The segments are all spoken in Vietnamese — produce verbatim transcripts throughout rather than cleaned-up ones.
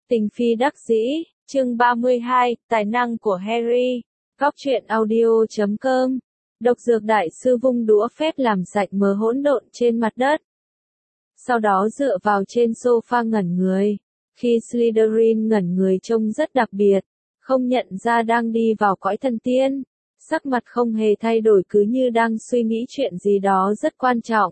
Tình phi đắc dĩ, chương ba mươi hai, tài năng của Harry. Góc truyện audio chấm com. Độc dược đại sư vung đũa phép làm sạch mớ hỗn độn trên mặt đất. Sau đó dựa vào trên sofa ngẩn người. Khi Slytherin ngẩn người trông rất đặc biệt, không nhận ra đang đi vào cõi thần tiên. Sắc mặt không hề thay đổi, cứ như đang suy nghĩ chuyện gì đó rất quan trọng.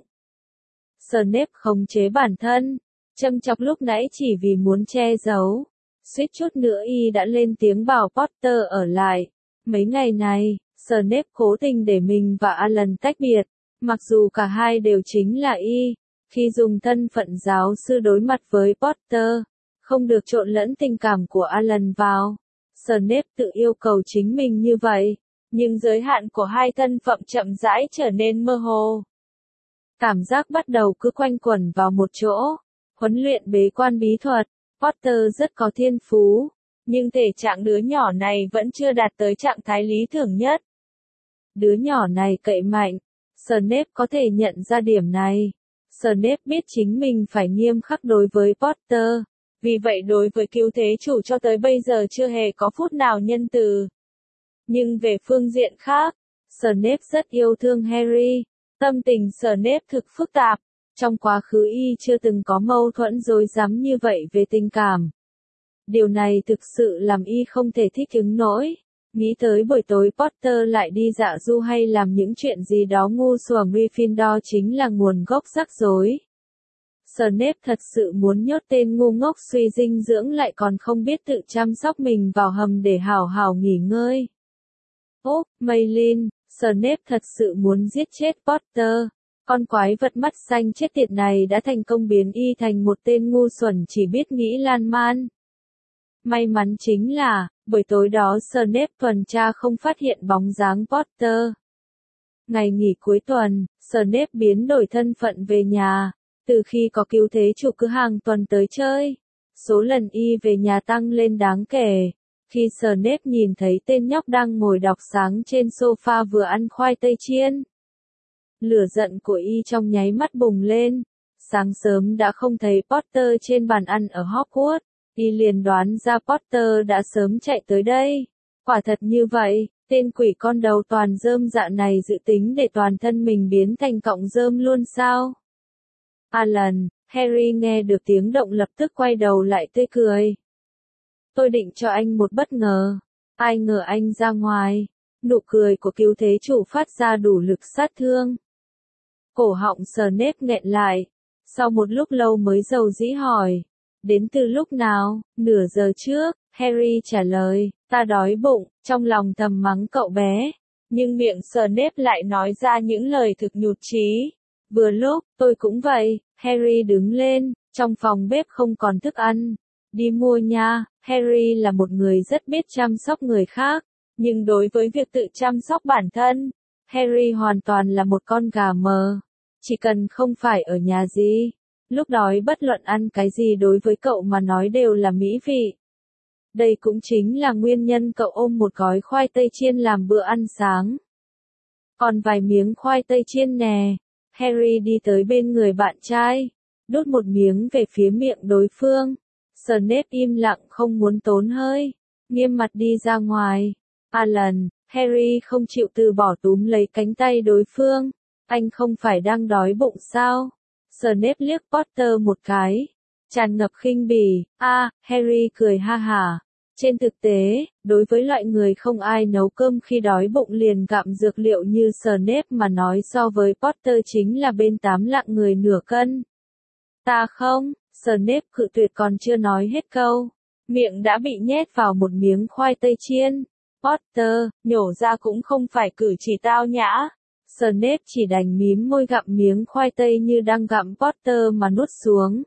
Snape khống chế bản thân, châm chọc lúc nãy chỉ vì muốn che giấu. Suýt chút nữa y đã lên tiếng bảo Potter ở lại. Mấy ngày này, Snape cố tình để mình và Alan tách biệt, mặc dù cả hai đều chính là y. Khi dùng thân phận giáo sư đối mặt với Potter, không được trộn lẫn tình cảm của Alan vào. Snape tự yêu cầu chính mình như vậy, nhưng giới hạn của hai thân phận chậm rãi trở nên mơ hồ. Cảm giác bắt đầu cứ quanh quẩn vào một chỗ. Huấn luyện bế quan bí thuật, Potter rất có thiên phú, nhưng thể trạng đứa nhỏ này vẫn chưa đạt tới trạng thái lý tưởng nhất. Đứa nhỏ này cậy mạnh, Snape có thể nhận ra điểm này. Snape biết chính mình phải nghiêm khắc đối với Potter, vì vậy đối với cứu thế chủ cho tới bây giờ chưa hề có phút nào nhân từ. Nhưng về phương diện khác, Snape rất yêu thương Harry, tâm tình Snape thực phức tạp. Trong quá khứ y chưa từng có mâu thuẫn rối rắm như vậy về tình cảm. Điều này thực sự làm y không thể thích ứng nổi. Nghĩ tới buổi tối Potter lại đi dạ du hay làm những chuyện gì đó ngu xuẩn, Gryffindor chính là nguồn gốc rắc rối. Snape thật sự muốn nhốt tên ngu ngốc suy dinh dưỡng lại còn không biết tự chăm sóc mình vào hầm để hảo hảo nghỉ ngơi. Ốp, Maylin, Snape thật sự muốn giết chết Potter. Con quái vật mắt xanh chết tiệt này đã thành công biến y thành một tên ngu xuẩn chỉ biết nghĩ lan man. May mắn chính là, buổi tối đó Snape tuần tra không phát hiện bóng dáng Potter. Ngày nghỉ cuối tuần, Snape biến đổi thân phận về nhà. Từ khi có cứu thế chủ cứ hàng tuần tới chơi, số lần y về nhà tăng lên đáng kể. Khi Snape nhìn thấy tên nhóc đang ngồi đọc sáng trên sofa vừa ăn khoai tây chiên, lửa giận của y trong nháy mắt bùng lên. Sáng sớm đã không thấy Potter trên bàn ăn ở Hogwarts, y liền đoán ra Potter đã sớm chạy tới đây. Quả thật như vậy, tên quỷ con đầu toàn rơm dạ này dự tính để toàn thân mình biến thành cọng rơm luôn sao? Alan, Harry nghe được tiếng động lập tức quay đầu lại tươi cười. Tôi định cho anh một bất ngờ. Ai ngờ anh ra ngoài. Nụ cười của cứu thế chủ phát ra đủ lực sát thương. Cổ họng Snape nghẹn lại. Sau một lúc lâu mới dầu dĩ hỏi. Đến từ lúc nào? Nửa giờ trước, Harry trả lời. Ta đói bụng, trong lòng thầm mắng cậu bé. Nhưng miệng Snape lại nói ra những lời thực nhụt chí. Vừa lúc, tôi cũng vậy. Harry đứng lên, trong phòng bếp không còn thức ăn. Đi mua nha. Harry là một người rất biết chăm sóc người khác, nhưng đối với việc tự chăm sóc bản thân, Harry hoàn toàn là một con gà mờ. Chỉ cần không phải ở nhà gì, lúc đói bất luận ăn cái gì đối với cậu mà nói đều là mỹ vị. Đây cũng chính là nguyên nhân cậu ôm một gói khoai tây chiên làm bữa ăn sáng. Còn vài miếng khoai tây chiên nè. Harry đi tới bên người bạn trai, đút một miếng về phía miệng đối phương. Snape im lặng không muốn tốn hơi, nghiêm mặt đi ra ngoài. Alan, Harry không chịu từ bỏ túm lấy cánh tay đối phương. Anh không phải đang đói bụng sao? Snape liếc Potter một cái, tràn ngập khinh bỉ. A, à, Harry cười ha hả. Trên thực tế, đối với loại người không ai nấu cơm khi đói bụng liền gặm dược liệu như Snape mà nói so với Potter chính là bên tám lạng người nửa cân. Ta không. Snape cự tuyệt còn chưa nói hết câu, miệng đã bị nhét vào một miếng khoai tây chiên. Potter, nhổ ra cũng không phải cử chỉ tao nhã. Snape chỉ đành mím môi gặm miếng khoai tây như đang gặm Potter mà nuốt xuống.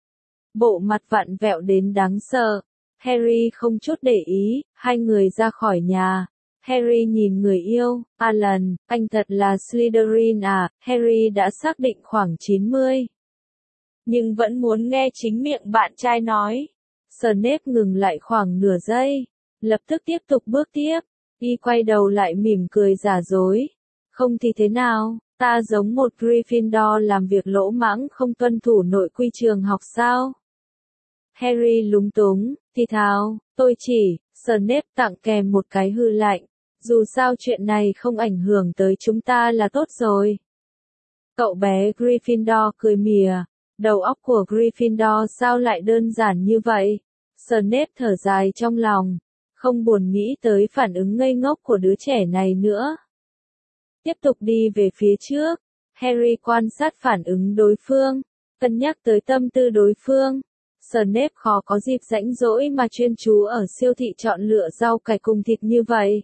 Bộ mặt vặn vẹo đến đáng sợ. Harry không chút để ý, hai người ra khỏi nhà. Harry nhìn người yêu. Alan, anh thật là Slytherin à? Harry đã xác định khoảng chín mươi. Nhưng vẫn muốn nghe chính miệng bạn trai nói. Snape ngừng lại khoảng nửa giây, lập tức tiếp tục bước tiếp. Y quay đầu lại mỉm cười giả dối. Không thì thế nào, ta giống một Gryffindor làm việc lỗ mãng không tuân thủ nội quy trường học sao? Harry lúng túng, thì thào, tôi chỉ, Snape tặng kèm một cái hư lạnh. Dù sao chuyện này không ảnh hưởng tới chúng ta là tốt rồi. Cậu bé Gryffindor cười mỉa, đầu óc của Gryffindor sao lại đơn giản như vậy? Snape thở dài trong lòng, không buồn nghĩ tới phản ứng ngây ngốc của đứa trẻ này nữa. Tiếp tục đi về phía trước, Harry quan sát phản ứng đối phương, cân nhắc tới tâm tư đối phương. Snape khó có dịp rảnh rỗi mà chuyên chú ở siêu thị chọn lựa rau cải cùng thịt như vậy.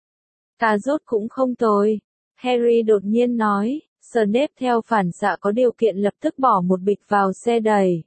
Cà rốt cũng không tồi, Harry đột nhiên nói. Snape theo phản xạ có điều kiện lập tức bỏ một bịch vào xe đẩy.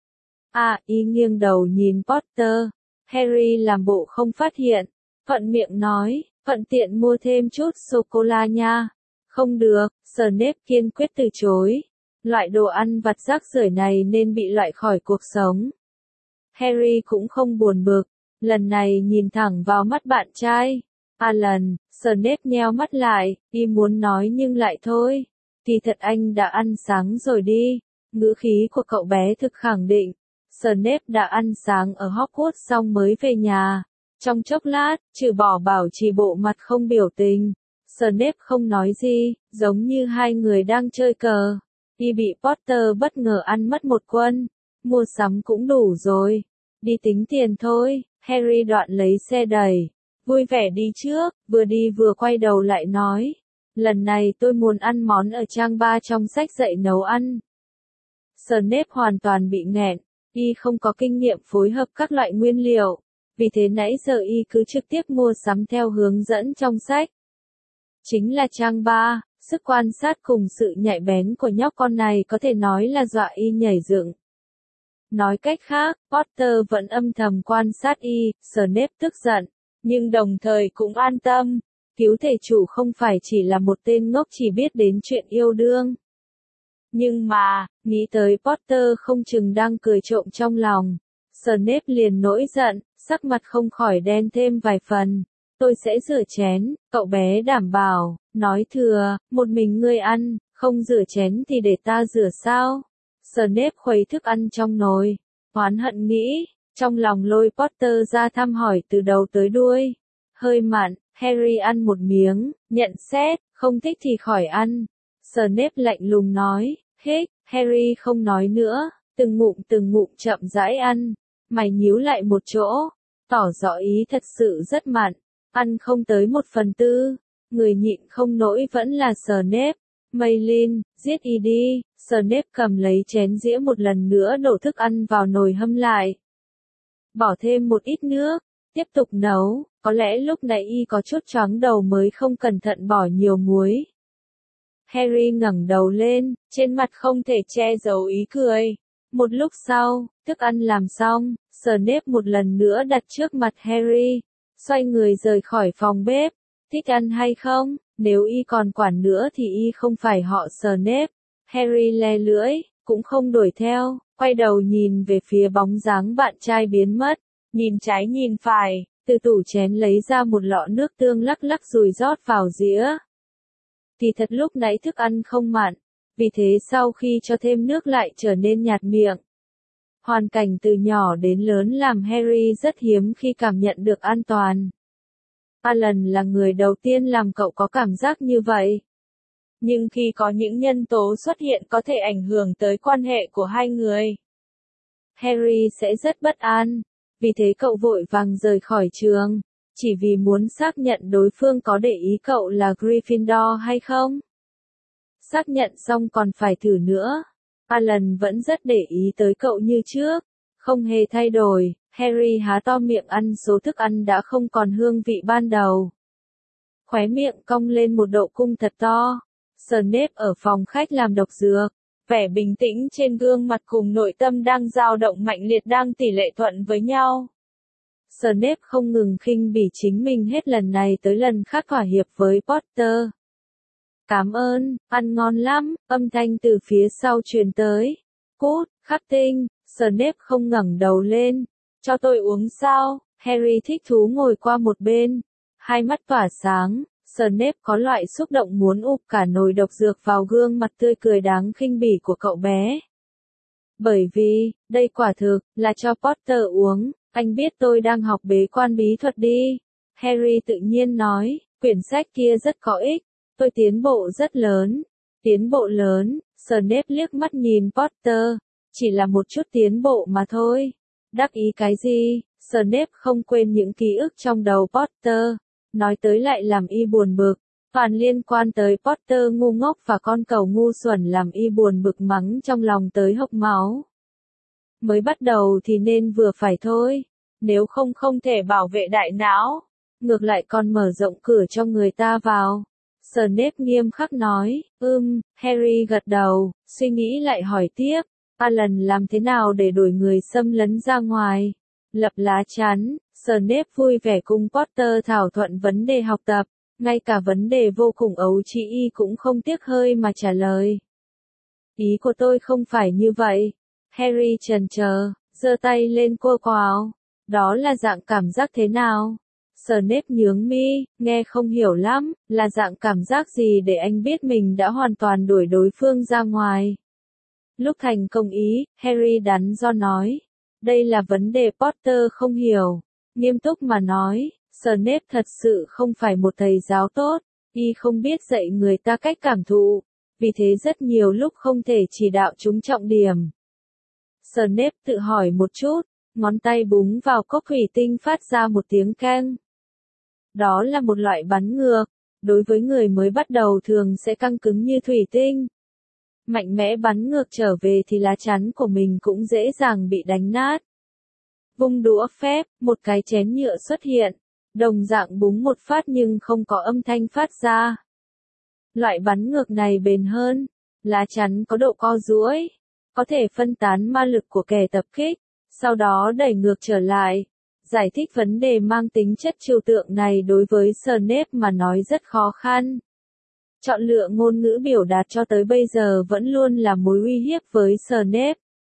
À, y nghiêng đầu nhìn Potter. Harry làm bộ không phát hiện, thuận miệng nói, thuận tiện mua thêm chút sô-cô-la nha. Không được, Snape kiên quyết từ chối. Loại đồ ăn vặt rác rưởi này nên bị loại khỏi cuộc sống. Harry cũng không buồn bực, lần này nhìn thẳng vào mắt bạn trai. Alan, Snape nheo mắt lại, y muốn nói nhưng lại thôi. Thì thật anh đã ăn sáng rồi đi. Ngữ khí của cậu bé thực khẳng định. Snape đã ăn sáng ở Hogwarts xong mới về nhà. Trong chốc lát, trừ bỏ bảo trì bộ mặt không biểu tình. Snape không nói gì, giống như hai người đang chơi cờ. Y bị Potter bất ngờ ăn mất một quân. Mua sắm cũng đủ rồi. Đi tính tiền thôi. Harry đoạn lấy xe đẩy. Vui vẻ đi trước, vừa đi vừa quay đầu lại nói. Lần này tôi muốn ăn món ở trang ba trong sách dạy nấu ăn. Snape hoàn toàn bị nghẹn, y không có kinh nghiệm phối hợp các loại nguyên liệu, vì thế nãy giờ y cứ trực tiếp mua sắm theo hướng dẫn trong sách. Chính là trang ba, sức quan sát cùng sự nhạy bén của nhóc con này có thể nói là dọa y nhảy dựng. Nói cách khác, Potter vẫn âm thầm quan sát y, Snape tức giận, nhưng đồng thời cũng an tâm. Cứu thể chủ không phải chỉ là một tên ngốc chỉ biết đến chuyện yêu đương. Nhưng mà, nghĩ tới Potter không chừng đang cười trộm trong lòng. Snape liền nổi giận, sắc mặt không khỏi đen thêm vài phần. Tôi sẽ rửa chén, cậu bé đảm bảo, nói thừa, một mình ngươi ăn, không rửa chén thì để ta rửa sao? Snape khuấy thức ăn trong nồi, oán hận nghĩ, trong lòng lôi Potter ra thăm hỏi từ đầu tới đuôi. Hơi mặn. Harry ăn một miếng, nhận xét, không thích thì khỏi ăn. Snape lạnh lùng nói, hết, Harry không nói nữa, từng ngụm từng ngụm chậm rãi ăn, mày nhíu lại một chỗ, tỏ rõ ý thật sự rất mặn, ăn không tới một phần tư, người nhịn không nổi vẫn là Snape. Maylin, giết y đi, Snape cầm lấy chén dĩa một lần nữa đổ thức ăn vào nồi hâm lại. Bỏ thêm một ít nước, tiếp tục nấu. Có lẽ lúc nãy y có chút choáng đầu mới không cẩn thận bỏ nhiều muối. Harry ngẩng đầu lên, trên mặt không thể che giấu ý cười. Một lúc sau, thức ăn làm xong, Snape một lần nữa đặt trước mặt Harry, xoay người rời khỏi phòng bếp. Thích ăn hay không? Nếu y còn quản nữa thì y không phải họ Snape. Harry le lưỡi, cũng không đuổi theo, quay đầu nhìn về phía bóng dáng bạn trai biến mất, nhìn trái nhìn phải. Từ tủ chén lấy ra một lọ nước tương lắc lắc rồi rót vào dĩa. Thì thật lúc nãy thức ăn không mặn, vì thế sau khi cho thêm nước lại trở nên nhạt miệng. Hoàn cảnh từ nhỏ đến lớn làm Harry rất hiếm khi cảm nhận được an toàn. Alan là người đầu tiên làm cậu có cảm giác như vậy. Nhưng khi có những nhân tố xuất hiện có thể ảnh hưởng tới quan hệ của hai người, Harry sẽ rất bất an. Vì thế cậu vội vàng rời khỏi trường, chỉ vì muốn xác nhận đối phương có để ý cậu là Gryffindor hay không. Xác nhận xong còn phải thử nữa. Alan vẫn rất để ý tới cậu như trước, không hề thay đổi. Harry há to miệng ăn số thức ăn đã không còn hương vị ban đầu. Khóe miệng cong lên một độ cung thật to. Snape ở phòng khách làm độc dược. Vẻ bình tĩnh trên gương mặt cùng nội tâm đang dao động mạnh liệt đang tỷ lệ thuận với nhau. Snape không ngừng khinh bỉ chính mình hết lần này tới lần khác thỏa hiệp với Potter. Cảm ơn, ăn ngon lắm, âm thanh từ phía sau truyền tới. Cút, khắc tinh, Snape không ngẩng đầu lên. Cho tôi uống sao? Harry thích thú ngồi qua một bên. Hai mắt tỏa sáng. Snape có loại xúc động muốn ụp cả nồi độc dược vào gương mặt tươi cười đáng khinh bỉ của cậu bé. Bởi vì, đây quả thực, là cho Potter uống, anh biết tôi đang học bế quan bí thuật đi. Harry tự nhiên nói, quyển sách kia rất có ích, tôi tiến bộ rất lớn. Tiến bộ lớn, Snape liếc mắt nhìn Potter, chỉ là một chút tiến bộ mà thôi. Đắc ý cái gì? Snape không quên những ký ức trong đầu Potter, nói tới lại làm y buồn bực. Toàn liên quan tới Potter ngu ngốc và con cẩu ngu xuẩn làm y buồn bực mắng trong lòng tới hộc máu. Mới bắt đầu thì nên vừa phải thôi, nếu không không thể bảo vệ đại não, ngược lại còn mở rộng cửa cho người ta vào. Snape nghiêm khắc nói, ưm, Harry gật đầu, suy nghĩ lại hỏi tiếp, Alan làm thế nào để đuổi người xâm lấn ra ngoài? Lập lá chắn, Snape vui vẻ cùng Potter thảo thuận vấn đề học tập, ngay cả vấn đề vô cùng ấu trĩ y cũng không tiếc hơi mà trả lời. Ý của tôi không phải như vậy. Harry chần chờ, giơ tay lên cô quào. Đó là dạng cảm giác thế nào? Snape nhướng mi, nghe không hiểu lắm, là dạng cảm giác gì để anh biết mình đã hoàn toàn đuổi đối phương ra ngoài. Lúc thành công ý, Harry đắn do nói. Đây là vấn đề Potter không hiểu. Nghiêm túc mà nói, Snape thật sự không phải một thầy giáo tốt, y không biết dạy người ta cách cảm thụ, vì thế rất nhiều lúc không thể chỉ đạo chúng trọng điểm. Snape tự hỏi một chút, ngón tay búng vào cốc thủy tinh phát ra một tiếng keng. Đó là một loại bắn ngược, đối với người mới bắt đầu thường sẽ căng cứng như thủy tinh. Mạnh mẽ bắn ngược trở về thì lá chắn của mình cũng dễ dàng bị đánh nát. Vung đũa phép, một cái chén nhựa xuất hiện, đồng dạng búng một phát nhưng không có âm thanh phát ra. Loại bắn ngược này bền hơn, lá chắn có độ co duỗi, có thể phân tán ma lực của kẻ tập kích, sau đó đẩy ngược trở lại. Giải thích vấn đề mang tính chất trừu tượng này đối với Snape mà nói rất khó khăn. Chọn lựa ngôn ngữ biểu đạt cho tới bây giờ vẫn luôn là mối uy hiếp với Snape.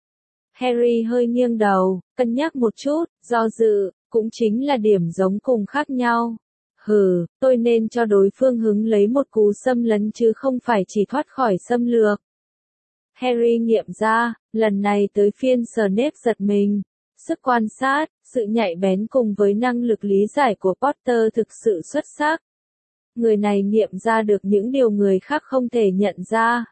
Harry hơi nghiêng đầu, cân nhắc một chút, do dự, cũng chính là điểm giống cùng khác nhau. Hừ, tôi nên cho đối phương hứng lấy một cú xâm lấn chứ không phải chỉ thoát khỏi xâm lược. Harry nghiệm ra, lần này tới phiên Snape giật mình. Sức quan sát, sự nhạy bén cùng với năng lực lý giải của Potter thực sự xuất sắc. Người này nghiệm ra được những điều người khác không thể nhận ra.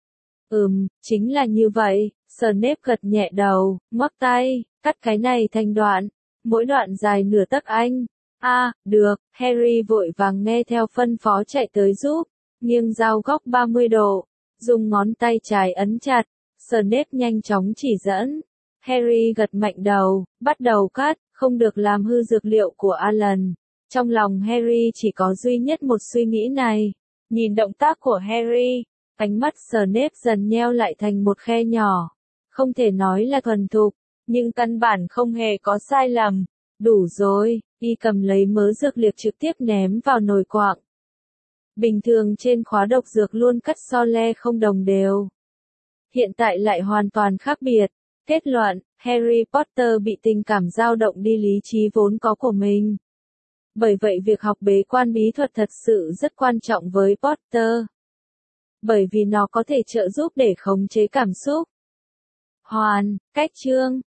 Ừm, chính là như vậy, Snape gật nhẹ đầu, ngoắc tay, cắt cái này thành đoạn, mỗi đoạn dài nửa tấc anh. A, à, được, Harry vội vàng nghe theo phân phó chạy tới giúp, nghiêng dao góc ba mươi độ, dùng ngón tay trái ấn chặt, Snape nhanh chóng chỉ dẫn. Harry gật mạnh đầu, bắt đầu cắt, không được làm hư dược liệu của Alan. Trong lòng Harry chỉ có duy nhất một suy nghĩ này. Nhìn động tác của Harry, ánh mắt Snape dần nheo lại thành một khe nhỏ. Không thể nói là thuần thục, nhưng căn bản không hề có sai lầm. Đủ rồi, y cầm lấy mớ dược liệu trực tiếp ném vào nồi quặng. Bình thường trên khóa độc dược luôn cắt so le không đồng đều. Hiện tại lại hoàn toàn khác biệt. Kết luận, Harry Potter bị tình cảm dao động đi lý trí vốn có của mình. Bởi vậy việc học bế quan bí thuật thật sự rất quan trọng với Potter. Bởi vì nó có thể trợ giúp để khống chế cảm xúc. Hoàn, cách chương.